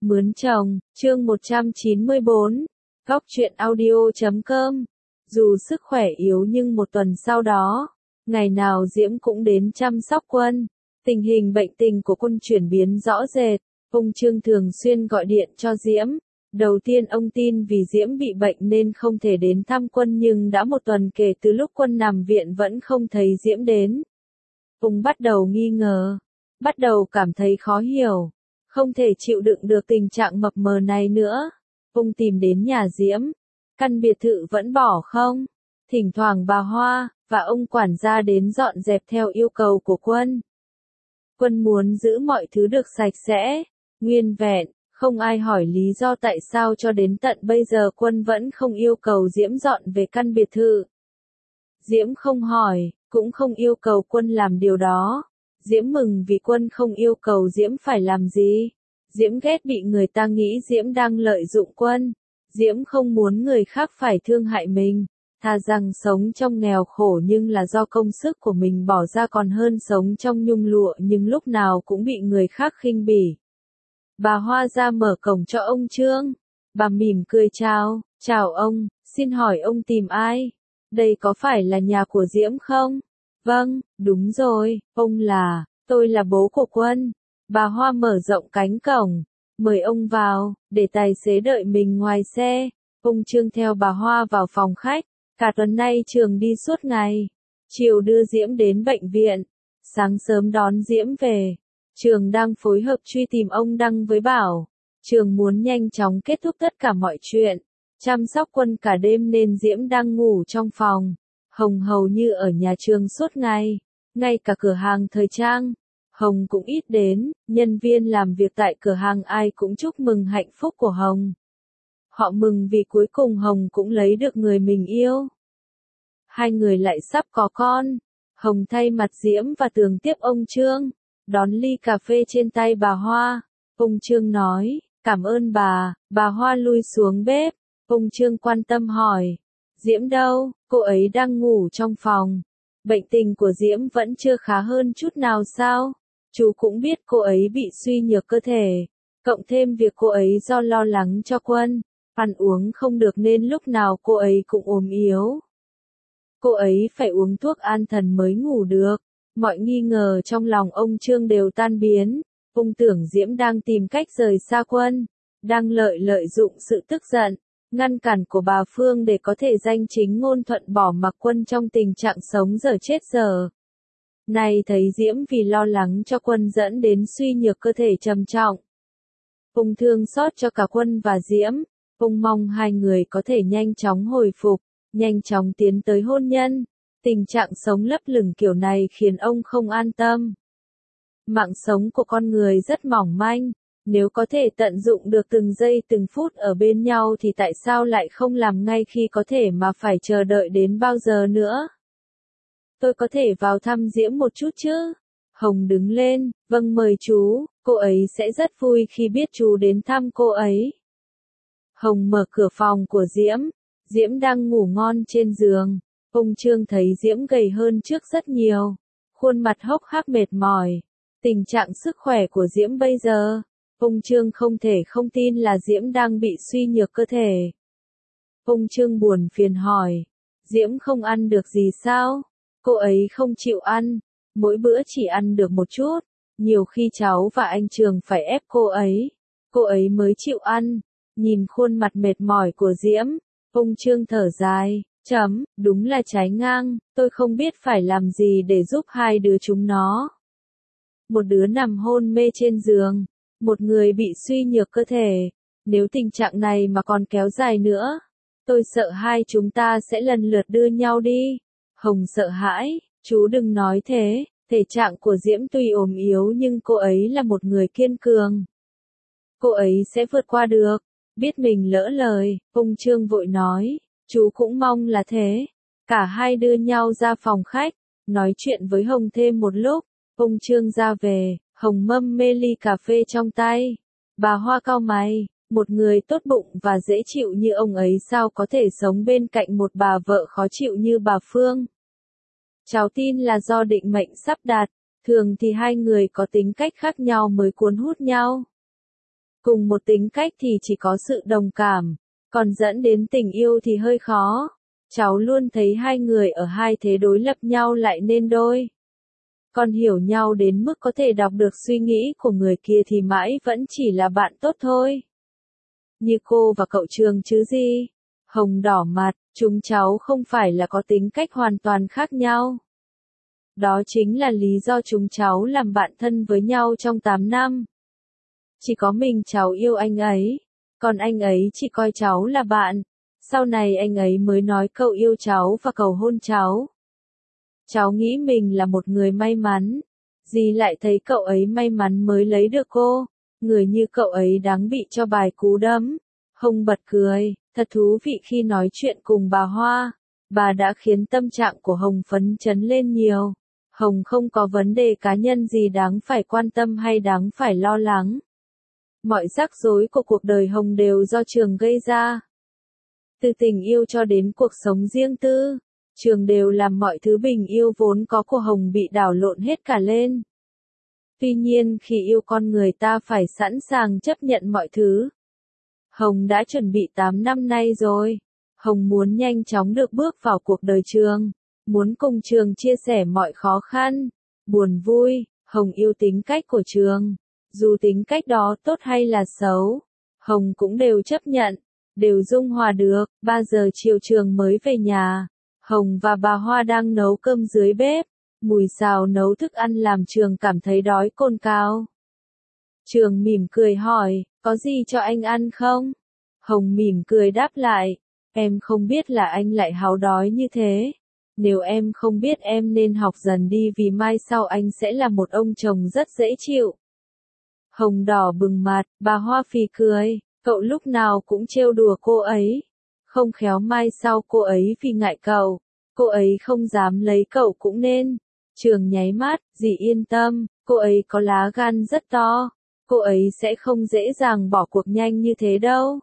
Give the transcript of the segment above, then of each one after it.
Mướn chồng, chương 194, Góc truyện audio.com. Dù sức khỏe yếu nhưng một tuần sau đó, ngày nào Diễm cũng đến chăm sóc Quân. Tình hình bệnh tình của Quân chuyển biến rõ rệt, ông Trương thường xuyên gọi điện cho Diễm. Đầu tiên ông tin vì Diễm bị bệnh nên không thể đến thăm Quân, nhưng đã một tuần kể từ lúc Quân nằm viện vẫn không thấy Diễm đến. Ông bắt đầu nghi ngờ, bắt đầu cảm thấy khó hiểu, không thể chịu đựng được tình trạng mập mờ này nữa. Ông tìm đến nhà Diễm, căn biệt thự vẫn bỏ không, thỉnh thoảng bà Hoa và ông quản gia đến dọn dẹp theo yêu cầu của Quân. Quân muốn giữ mọi thứ được sạch sẽ, nguyên vẹn, không ai hỏi lý do tại sao cho đến tận bây giờ Quân vẫn không yêu cầu Diễm dọn về căn biệt thự. Diễm không hỏi, cũng không yêu cầu Quân làm điều đó. Diễm mừng vì Quân không yêu cầu Diễm phải làm gì. Diễm ghét bị người ta nghĩ Diễm đang lợi dụng Quân. Diễm không muốn người khác phải thương hại mình. Thà rằng sống trong nghèo khổ nhưng là do công sức của mình bỏ ra còn hơn sống trong nhung lụa nhưng lúc nào cũng bị người khác khinh bỉ. Bà Hoa ra mở cổng cho ông Trương. Bà mỉm cười chào, chào ông, xin hỏi ông tìm ai? Đây có phải là nhà của Diễm không? Vâng, đúng rồi, tôi là bố của Quân. Bà Hoa mở rộng cánh cổng, mời ông vào, để tài xế đợi mình ngoài xe. Ông Trương theo bà Hoa vào phòng khách, cả tuần nay Trường đi suốt ngày. Chiều đưa Diễm đến bệnh viện, sáng sớm đón Diễm về. Trường đang phối hợp truy tìm ông Đăng với Bảo. Trường muốn nhanh chóng kết thúc tất cả mọi chuyện, chăm sóc Quân cả đêm nên Diễm đang ngủ trong phòng. Hồng hầu như ở nhà Trường suốt ngày, ngay cả cửa hàng thời trang, Hồng cũng ít đến, nhân viên làm việc tại cửa hàng ai cũng chúc mừng hạnh phúc của Hồng. Họ mừng vì cuối cùng Hồng cũng lấy được người mình yêu. Hai người lại sắp có con. Hồng thay mặt Diễm và Tường tiếp ông Trương, đón ly cà phê trên tay bà Hoa. Ông Trương nói, cảm ơn bà Hoa lui xuống bếp. Ông Trương quan tâm hỏi, Diễm đâu, cô ấy đang ngủ trong phòng. Bệnh tình của Diễm vẫn chưa khá hơn chút nào sao? Chú cũng biết cô ấy bị suy nhược cơ thể, cộng thêm việc cô ấy do lo lắng cho Quân, ăn uống không được nên lúc nào cô ấy cũng ốm yếu. Cô ấy phải uống thuốc an thần mới ngủ được. Mọi nghi ngờ trong lòng ông Trương đều tan biến. Ông tưởng Diễm đang tìm cách rời xa Quân, đang lợi dụng sự tức giận, ngăn cản của bà Phương để có thể danh chính ngôn thuận bỏ mặc Quân trong tình trạng sống dở chết dở. Này thấy Diễm vì lo lắng cho Quân dẫn đến suy nhược cơ thể trầm trọng. Ông thương xót cho cả Quân và Diễm. Ông mong hai người có thể nhanh chóng hồi phục, nhanh chóng tiến tới hôn nhân. Tình trạng sống lấp lửng kiểu này khiến ông không an tâm. Mạng sống của con người rất mỏng manh. Nếu có thể tận dụng được từng giây từng phút ở bên nhau thì tại sao lại không làm ngay khi có thể mà phải chờ đợi đến bao giờ nữa? Tôi có thể vào thăm Diễm một chút chứ? Hồng đứng lên, vâng mời chú, cô ấy sẽ rất vui khi biết chú đến thăm cô ấy. Hồng mở cửa phòng của Diễm. Diễm đang ngủ ngon trên giường. Ông Trương thấy Diễm gầy hơn trước rất nhiều. Khuôn mặt hốc hác mệt mỏi. Tình trạng sức khỏe của Diễm bây giờ, ông Trương không thể không tin là Diễm đang bị suy nhược cơ thể. Ông Trương buồn phiền hỏi, Diễm không ăn được gì sao? Cô ấy không chịu ăn, mỗi bữa chỉ ăn được một chút. Nhiều khi cháu và anh Trường phải ép cô ấy mới chịu ăn. Nhìn khuôn mặt mệt mỏi của Diễm, ông Trương thở dài, đúng là trái ngang, tôi không biết phải làm gì để giúp hai đứa chúng nó. Một đứa nằm hôn mê trên giường, một người bị suy nhược cơ thể. Nếu tình trạng này mà còn kéo dài nữa, tôi sợ hai chúng ta sẽ lần lượt đưa nhau đi. Hồng sợ hãi, chú đừng nói thế, thể trạng của Diễm tuy ốm yếu nhưng cô ấy là một người kiên cường. Cô ấy sẽ vượt qua được. Biết mình lỡ lời, ông Trương vội nói, chú cũng mong là thế. Cả hai đưa nhau ra phòng khách, nói chuyện với Hồng thêm một lúc. Ông Trương ra về, Hồng mâm mê ly cà phê trong tay. Bà Hoa cau mày, một người tốt bụng và dễ chịu như ông ấy sao có thể sống bên cạnh một bà vợ khó chịu như bà Phương. Cháu tin là do định mệnh sắp đặt, thường thì hai người có tính cách khác nhau mới cuốn hút nhau. Cùng một tính cách thì chỉ có sự đồng cảm, còn dẫn đến tình yêu thì hơi khó. Cháu luôn thấy hai người ở hai thế đối lập nhau lại nên đôi. Còn hiểu nhau đến mức có thể đọc được suy nghĩ của người kia thì mãi vẫn chỉ là bạn tốt thôi. Như cô và cậu Trường chứ gì. Hồng đỏ mặt, chúng cháu không phải là có tính cách hoàn toàn khác nhau. Đó chính là lý do chúng cháu làm bạn thân với nhau trong 8 năm. Chỉ có mình cháu yêu anh ấy, còn anh ấy chỉ coi cháu là bạn. Sau này anh ấy mới nói cậu yêu cháu và cầu hôn cháu. Cháu nghĩ mình là một người may mắn. Dì lại thấy cậu ấy may mắn mới lấy được cô. Người như cậu ấy đáng bị cho bài cú đấm. Hồng bật cười, thật thú vị khi nói chuyện cùng bà Hoa. Bà đã khiến tâm trạng của Hồng phấn chấn lên nhiều. Hồng không có vấn đề cá nhân gì đáng phải quan tâm hay đáng phải lo lắng. Mọi rắc rối của cuộc đời Hồng đều do Trường gây ra. Từ tình yêu cho đến cuộc sống riêng tư, Trường đều làm mọi thứ bình yêu vốn có của Hồng bị đảo lộn hết cả lên. Tuy nhiên khi yêu con người ta phải sẵn sàng chấp nhận mọi thứ. Hồng đã chuẩn bị 8 năm nay rồi. Hồng muốn nhanh chóng được bước vào cuộc đời Trường, muốn cùng Trường chia sẻ mọi khó khăn, buồn vui. Hồng yêu tính cách của Trường. Dù tính cách đó tốt hay là xấu, Hồng cũng đều chấp nhận, đều dung hòa được. 3 giờ chiều Trường mới về nhà. Hồng và bà Hoa đang nấu cơm dưới bếp. Mùi xào nấu thức ăn làm Trường cảm thấy đói cồn cào. Trường mỉm cười hỏi, có gì cho anh ăn không? Hồng mỉm cười đáp lại, em không biết là anh lại háu đói như thế. Nếu em không biết em nên học dần đi vì mai sau anh sẽ là một ông chồng rất dễ chịu. Hồng đỏ bừng mặt, bà Hoa phì cười, cậu lúc nào cũng trêu đùa cô ấy. Không khéo mai sau cô ấy vì ngại cậu, cô ấy không dám lấy cậu cũng nên. Trường nháy mắt, dì yên tâm, cô ấy có lá gan rất to. Cô ấy sẽ không dễ dàng bỏ cuộc nhanh như thế đâu.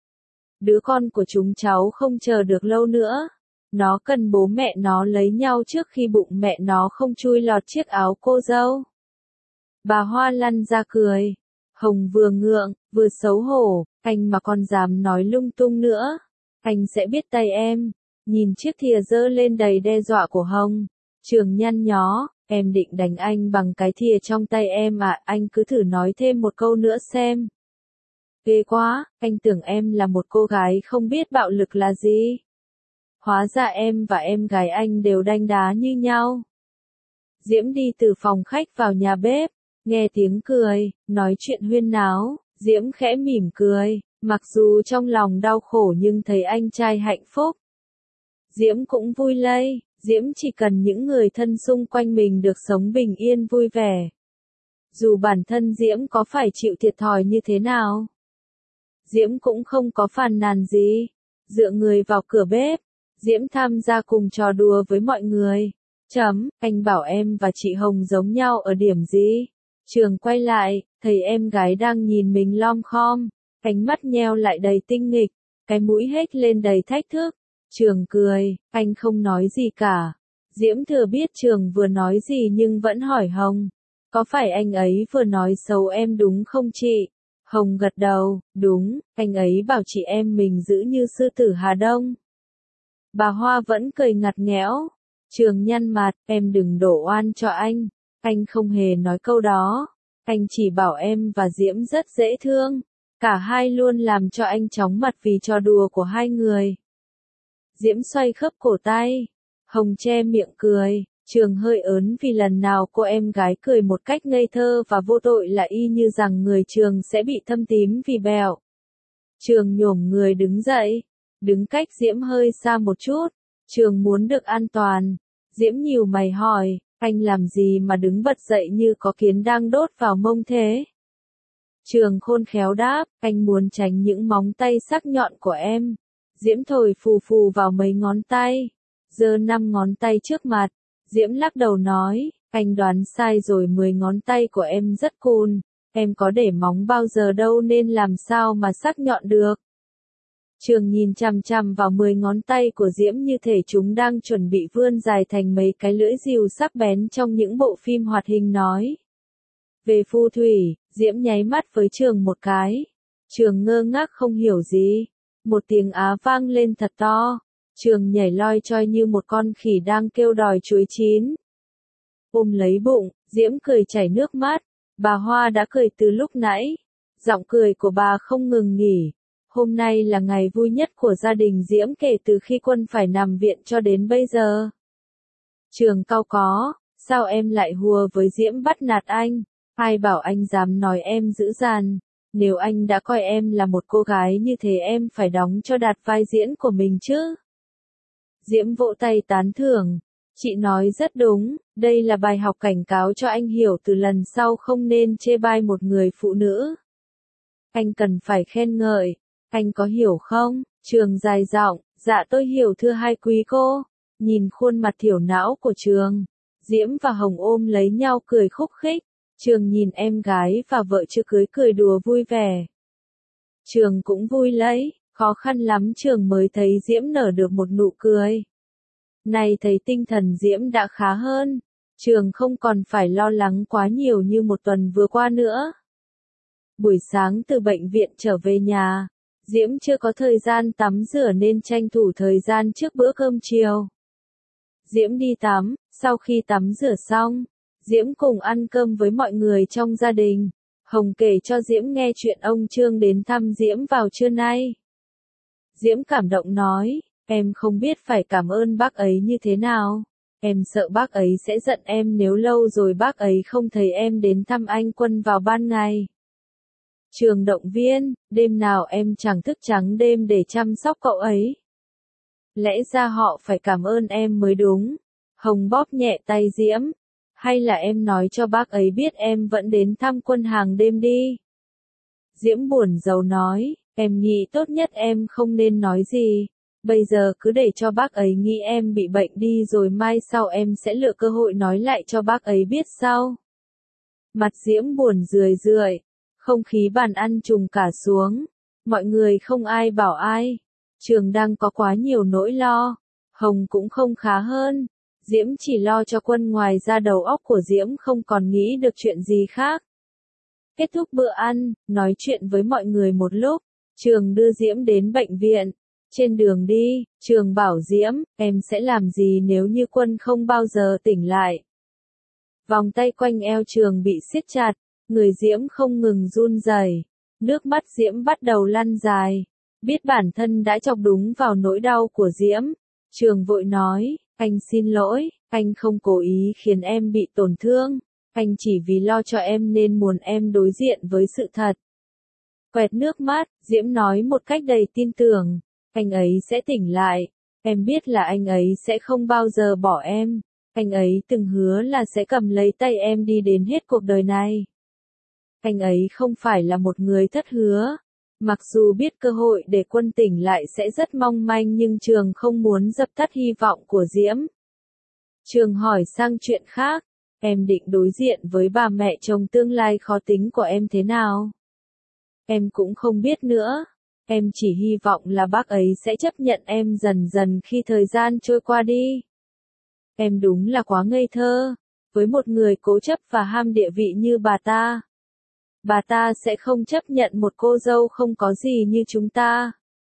Đứa con của chúng cháu không chờ được lâu nữa. Nó cần bố mẹ nó lấy nhau trước khi bụng mẹ nó không chui lọt chiếc áo cô dâu. Bà Hoa lăn ra cười. Hồng vừa ngượng, vừa xấu hổ, anh mà còn dám nói lung tung nữa. Anh sẽ biết tay em. Nhìn chiếc thìa giơ lên đầy đe dọa của Hồng. Trường nhăn nhó, em định đánh anh bằng cái thìa trong tay em à, anh cứ thử nói thêm một câu nữa xem. Ghê quá, anh tưởng em là một cô gái không biết bạo lực là gì. Hóa ra em và em gái anh đều đanh đá như nhau. Diễm đi từ phòng khách vào nhà bếp, nghe tiếng cười, nói chuyện huyên náo, Diễm khẽ mỉm cười, mặc dù trong lòng đau khổ nhưng thấy anh trai hạnh phúc. Diễm cũng vui lây, Diễm chỉ cần những người thân xung quanh mình được sống bình yên vui vẻ. Dù bản thân Diễm có phải chịu thiệt thòi như thế nào, Diễm cũng không có phàn nàn gì. Dựa người vào cửa bếp, Diễm tham gia cùng trò đùa với mọi người. Anh bảo em và chị Hồng giống nhau ở điểm gì? Trường quay lại, thấy em gái đang nhìn mình lom khom, ánh mắt nheo lại đầy tinh nghịch, cái mũi hết lên đầy thách thức. Trường cười, anh không nói gì cả. Diễm thừa biết Trường vừa nói gì nhưng vẫn hỏi Hồng, có phải anh ấy vừa nói xấu em đúng không chị? Hồng gật đầu, đúng, anh ấy bảo chị em mình giữ như sư tử Hà Đông. Bà Hoa vẫn cười ngặt nghẽo. Trường nhăn mặt, em đừng đổ oan cho anh không hề nói câu đó. Anh chỉ bảo em và Diễm rất dễ thương. Cả hai luôn làm cho anh chóng mặt vì trò đùa của hai người. Diễm xoay khớp cổ tay. Hồng che miệng cười. Trường hơi ớn vì lần nào cô em gái cười một cách ngây thơ và vô tội là y như rằng người Trường sẽ bị thâm tím vì bẹo. Trường nhổm người đứng dậy, đứng cách Diễm hơi xa một chút. Trường muốn được an toàn. Diễm nhíu mày hỏi, anh làm gì mà đứng bật dậy như có kiến đang đốt vào mông thế? Trường khôn khéo đáp, anh muốn tránh những móng tay sắc nhọn của em. Diễm thổi phù phù vào mấy ngón tay, giơ 5 ngón tay trước mặt. Diễm lắc đầu nói, anh đoán sai rồi, 10 ngón tay của em rất cool, em có để móng bao giờ đâu nên làm sao mà sắc nhọn được. Trường nhìn chằm chằm vào 10 ngón tay của Diễm như thể chúng đang chuẩn bị vươn dài thành mấy cái lưỡi rìu sắc bén trong những bộ phim hoạt hình nói. Về phù thủy, Diễm nháy mắt với Trường một cái. Trường ngơ ngác không hiểu gì. Một tiếng á vang lên thật to. Trường nhảy loi choi như một con khỉ đang kêu đòi chuối chín. Ôm lấy bụng, Diễm cười chảy nước mắt. Bà Hoa đã cười từ lúc nãy. Giọng cười của bà không ngừng nghỉ. Hôm nay là ngày vui nhất của gia đình Diễm kể từ khi Quân phải nằm viện cho đến bây giờ. Trường cau có, sao em lại hùa với Diễm bắt nạt anh? Ai bảo anh dám nói em dữ dằn? Nếu anh đã coi em là một cô gái như thế em phải đóng cho đạt vai diễn của mình chứ. Diễm vỗ tay tán thưởng. Chị nói rất đúng, đây là bài học cảnh cáo cho anh hiểu từ lần sau không nên chê bai một người phụ nữ. Anh cần phải khen ngợi, anh có hiểu không? Trường dài giọng, dạ tôi hiểu thưa hai quý cô. Nhìn khuôn mặt thiểu não của Trường, Diễm và Hồng ôm lấy nhau cười khúc khích. Trường nhìn em gái và vợ chưa cưới cười đùa vui vẻ. Trường cũng vui lấy, khó khăn lắm Trường mới thấy Diễm nở được một nụ cười. Nay thấy tinh thần Diễm đã khá hơn, Trường không còn phải lo lắng quá nhiều như một tuần vừa qua nữa. Buổi sáng từ bệnh viện trở về nhà, Diễm chưa có thời gian tắm rửa nên tranh thủ thời gian trước bữa cơm chiều. Diễm đi tắm, sau khi tắm rửa xong, Diễm cùng ăn cơm với mọi người trong gia đình. Hồng kể cho Diễm nghe chuyện ông Trương đến thăm Diễm vào trưa nay. Diễm cảm động nói, em không biết phải cảm ơn bác ấy như thế nào. Em sợ bác ấy sẽ giận em nếu lâu rồi bác ấy không thấy em đến thăm anh Quân vào ban ngày. Trường động viên, đêm nào em chẳng thức trắng đêm để chăm sóc cậu ấy. Lẽ ra họ phải cảm ơn em mới đúng. Hồng bóp nhẹ tay Diễm. Hay là em nói cho bác ấy biết em vẫn đến thăm Quân hàng đêm đi. Diễm buồn rầu nói, em nghĩ tốt nhất em không nên nói gì. Bây giờ cứ để cho bác ấy nghĩ em bị bệnh đi rồi mai sau em sẽ lựa cơ hội nói lại cho bác ấy biết sau. Mặt Diễm buồn rười rượi, không khí bàn ăn trùng cả xuống. Mọi người không ai bảo ai. Trường đang có quá nhiều nỗi lo. Hồng cũng không khá hơn. Diễm chỉ lo cho Quân, ngoài ra đầu óc của Diễm không còn nghĩ được chuyện gì khác. Kết thúc bữa ăn, nói chuyện với mọi người một lúc, Trường đưa Diễm đến bệnh viện. Trên đường đi, Trường bảo Diễm, em sẽ làm gì nếu như Quân không bao giờ tỉnh lại. Vòng tay quanh eo Trường bị siết chặt, người Diễm không ngừng run rẩy, nước mắt Diễm bắt đầu lăn dài. Biết bản thân đã chọc đúng vào nỗi đau của Diễm, Trường vội nói, anh xin lỗi, anh không cố ý khiến em bị tổn thương, anh chỉ vì lo cho em nên muốn em đối diện với sự thật. Quẹt nước mắt, Diễm nói một cách đầy tin tưởng, anh ấy sẽ tỉnh lại, em biết là anh ấy sẽ không bao giờ bỏ em, anh ấy từng hứa là sẽ cầm lấy tay em đi đến hết cuộc đời này. Anh ấy không phải là một người thất hứa. Mặc dù biết cơ hội để Quân tỉnh lại sẽ rất mong manh nhưng Trường không muốn dập tắt hy vọng của Diễm. Trường hỏi sang chuyện khác, em định đối diện với bà mẹ chồng tương lai khó tính của em thế nào? Em cũng không biết nữa, em chỉ hy vọng là bác ấy sẽ chấp nhận em dần dần khi thời gian trôi qua đi. Em đúng là quá ngây thơ, với một người cố chấp và ham địa vị như bà ta. Bà ta sẽ không chấp nhận một cô dâu không có gì như chúng ta.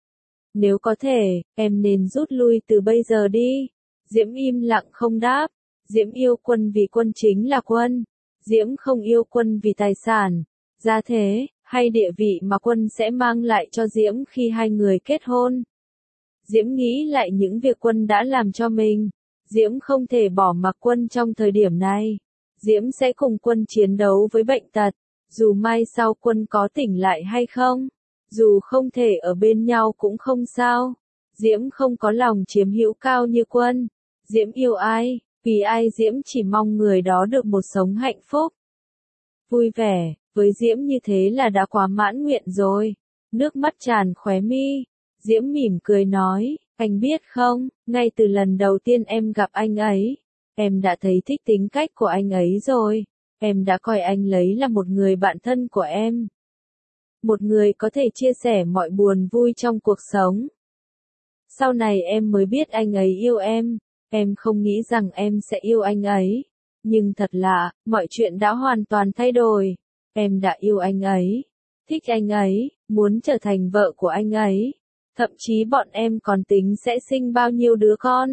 Nếu có thể, em nên rút lui từ bây giờ đi. Diễm im lặng không đáp. Diễm yêu Quân vì Quân chính là Quân. Diễm không yêu Quân vì tài sản, gia thế, hay địa vị mà Quân sẽ mang lại cho Diễm khi hai người kết hôn. Diễm nghĩ lại những việc Quân đã làm cho mình. Diễm không thể bỏ mặc Quân trong thời điểm này. Diễm sẽ cùng Quân chiến đấu với bệnh tật. Dù mai sau Quân có tỉnh lại hay không, dù không thể ở bên nhau cũng không sao. Diễm không có lòng chiếm hữu cao như Quân. Diễm yêu ai, vì ai Diễm chỉ mong người đó được một sống hạnh phúc. Vui vẻ, với Diễm như thế là đã quá mãn nguyện rồi. Nước mắt tràn khóe mi. Diễm mỉm cười nói, anh biết không, ngay từ lần đầu tiên em gặp anh ấy, em đã thấy thích tính cách của anh ấy rồi. Em đã coi anh ấy là một người bạn thân của em. Một người có thể chia sẻ mọi buồn vui trong cuộc sống. Sau này em mới biết anh ấy yêu em không nghĩ rằng em sẽ yêu anh ấy. Nhưng thật lạ, mọi chuyện đã hoàn toàn thay đổi. Em đã yêu anh ấy, thích anh ấy, muốn trở thành vợ của anh ấy. Thậm chí bọn em còn tính sẽ sinh bao nhiêu đứa con.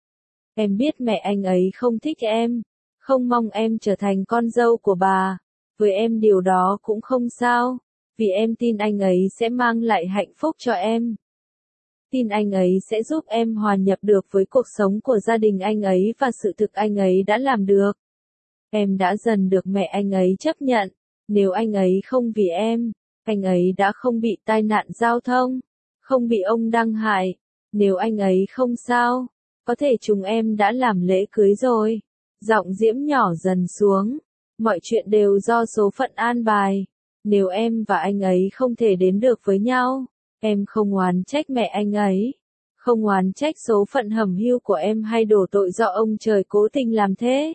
Em biết mẹ anh ấy không thích em, không mong em trở thành con dâu của bà. Với em điều đó cũng không sao, vì em tin anh ấy sẽ mang lại hạnh phúc cho em. Tin anh ấy sẽ giúp em hòa nhập được với cuộc sống của gia đình anh ấy và sự thực anh ấy đã làm được. Em đã dần được mẹ anh ấy chấp nhận, nếu anh ấy không vì em, anh ấy đã không bị tai nạn giao thông, không bị ông Đăng hại, nếu anh ấy không sao, có thể chúng em đã làm lễ cưới rồi. Giọng Diễm nhỏ dần xuống, mọi chuyện đều do số phận an bài, nếu em và anh ấy không thể đến được với nhau, em không oán trách mẹ anh ấy, không oán trách số phận hẩm hiu của em hay đổ tội do ông trời cố tình làm thế.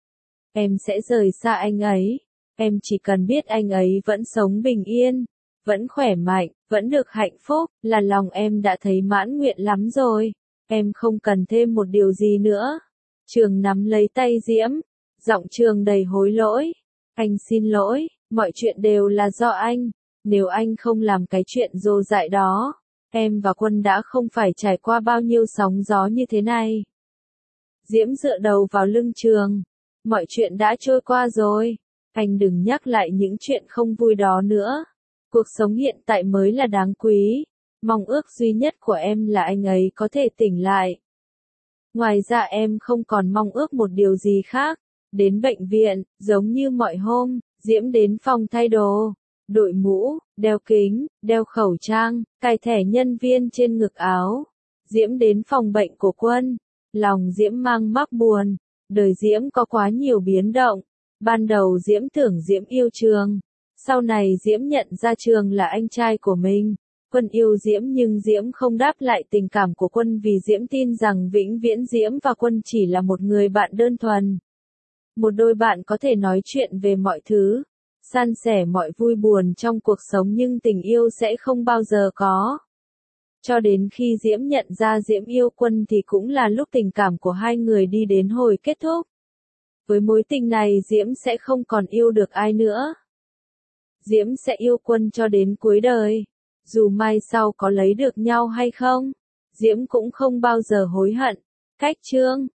Em sẽ rời xa anh ấy, em chỉ cần biết anh ấy vẫn sống bình yên, vẫn khỏe mạnh, vẫn được hạnh phúc, là lòng em đã thấy mãn nguyện lắm rồi, em không cần thêm một điều gì nữa. Trường nắm lấy tay Diễm, giọng Trường đầy hối lỗi. Anh xin lỗi, mọi chuyện đều là do anh, nếu anh không làm cái chuyện dô dại đó, em và Quân đã không phải trải qua bao nhiêu sóng gió như thế này. Diễm dựa đầu vào lưng Trường, mọi chuyện đã trôi qua rồi, anh đừng nhắc lại những chuyện không vui đó nữa. Cuộc sống hiện tại mới là đáng quý, mong ước duy nhất của em là anh ấy có thể tỉnh lại. Ngoài ra em không còn mong ước một điều gì khác. Đến bệnh viện, giống như mọi hôm, Diễm đến phòng thay đồ, đội mũ, đeo kính, đeo khẩu trang, cài thẻ nhân viên trên ngực áo. Diễm đến phòng bệnh của Quân, lòng Diễm mang mắc buồn, đời Diễm có quá nhiều biến động. Ban đầu Diễm tưởng Diễm yêu Trường, sau này Diễm nhận ra Trường là anh trai của mình. Quân yêu Diễm nhưng Diễm không đáp lại tình cảm của Quân vì Diễm tin rằng vĩnh viễn Diễm và Quân chỉ là một người bạn đơn thuần. Một đôi bạn có thể nói chuyện về mọi thứ, san sẻ mọi vui buồn trong cuộc sống nhưng tình yêu sẽ không bao giờ có. Cho đến khi Diễm nhận ra Diễm yêu Quân thì cũng là lúc tình cảm của hai người đi đến hồi kết thúc. Với mối tình này Diễm sẽ không còn yêu được ai nữa. Diễm sẽ yêu Quân cho đến cuối đời. Dù mai sau có lấy được nhau hay không, Diễm cũng không bao giờ hối hận. Cách chương